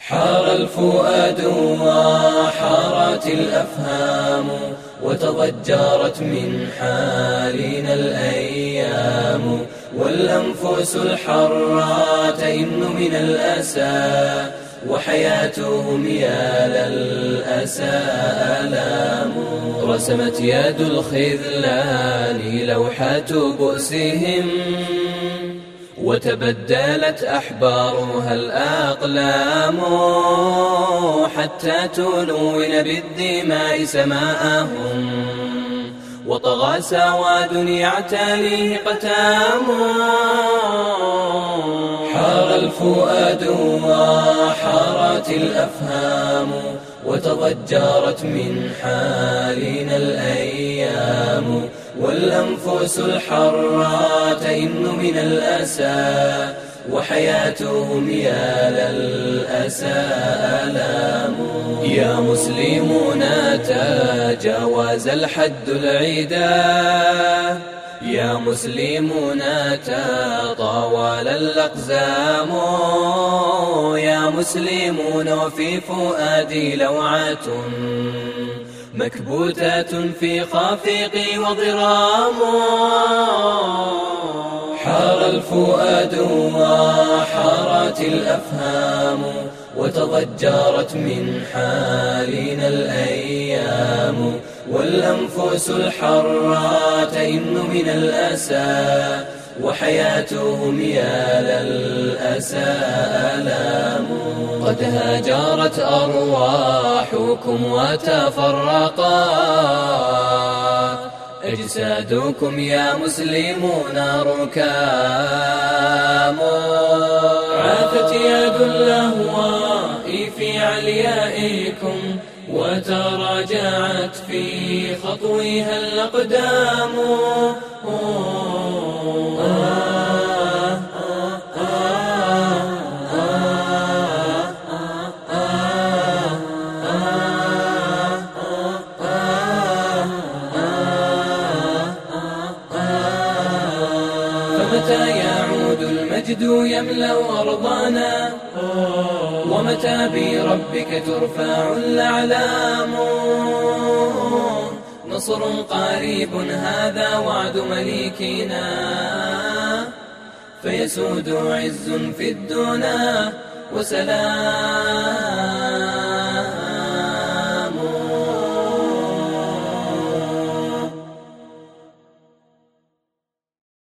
حار الفؤاد وحارت الأفهام، وتضجرت من حالنا الأيام، والأنفس الحرة تئن من الأسى، وحياتهم يا للأسى آلام. رسمت يد الخذلان لوحة بؤسهم، وتبدلت أحبارها الأقلام، حتى تلون بالدماء سماءهم، وطغى سواد يعتليه قتام. حار الفؤاد وحارت الأفهام، وتضجرت من حالنا الأيام، والأنفس الحرة تئن من الأسى، وحياتهم يا للأسى آلام. يا مسلمون تجاوز الحد العدا، يا مسلمون تطاول الأقزام، يا مسلمون وفي فؤادي لوعة مكبوتة في خافقي وضرام. حار الفؤاد وحارت الأفهام، وتضجرت من حالنا الأيام، والأنفس الحرة تئن من الأسى، وحياتهم يا للأسى آلام. قد هاجرت أرواحكم وتفرقت أجسادكم يا مسلمون ركام، عافت يد اللهواء في عليائكم، وتراجعت في خطوها الأقدام. فمتى يعود المجد يملأ أرضنا، ومتى بربك ترفع الأعلام. نصر قريب هذا وعد مليكنا، فيسود عز في الدنا وسلام.